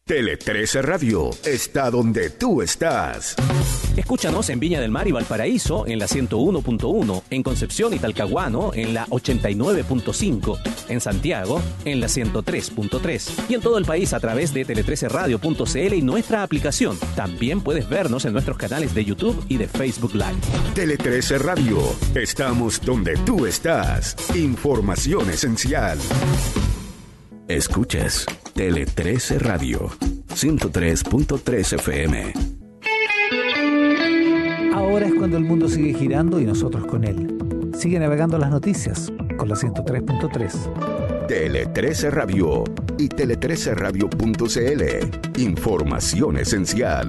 Tele 13 Radio está donde tú estás. Escúchanos en Viña del Mar y Valparaíso en la 101.1, en Concepción y Talcahuano en la 89.5, en Santiago en la 103.3 y en todo el país a través de tele13radio.cl y nuestra aplicación. También puedes vernos en nuestros canales de YouTube y de Facebook Live. Tele 13 Radio, estamos donde tú estás. Información esencial. Escuchas Tele 13 Radio, 103.3 FM. Ahora es cuando el mundo sigue girando y nosotros con él. Sigue navegando las noticias con la 103.3. Tele 13 Radio y tele13radio.cl. Información esencial.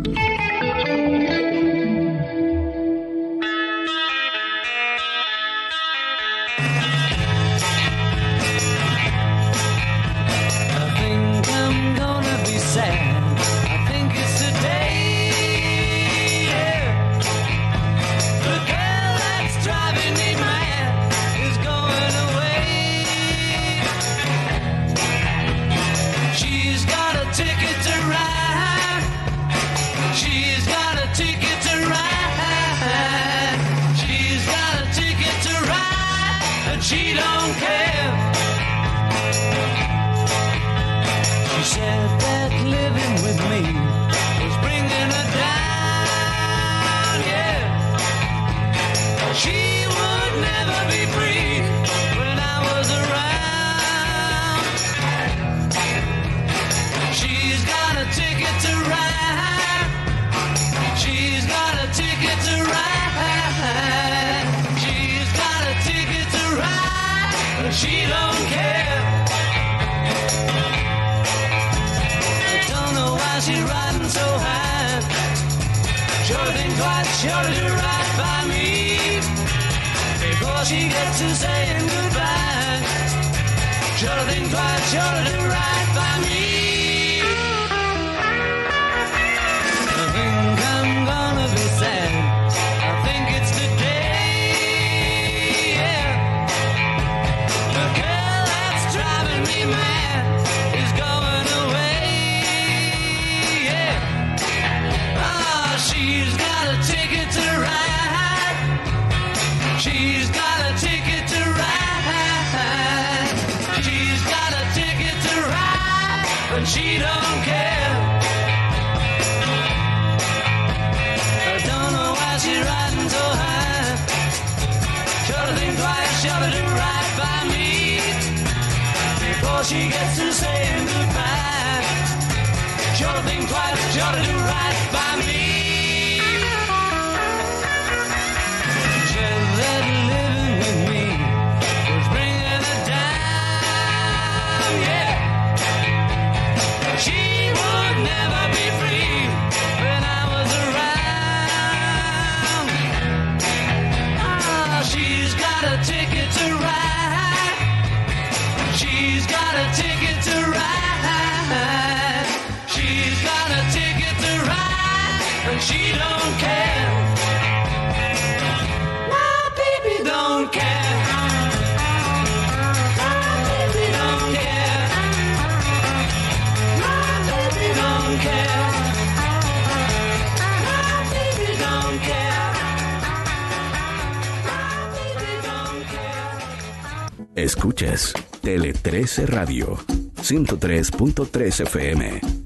Escuchas Tele 13 Radio, 103.3 FM.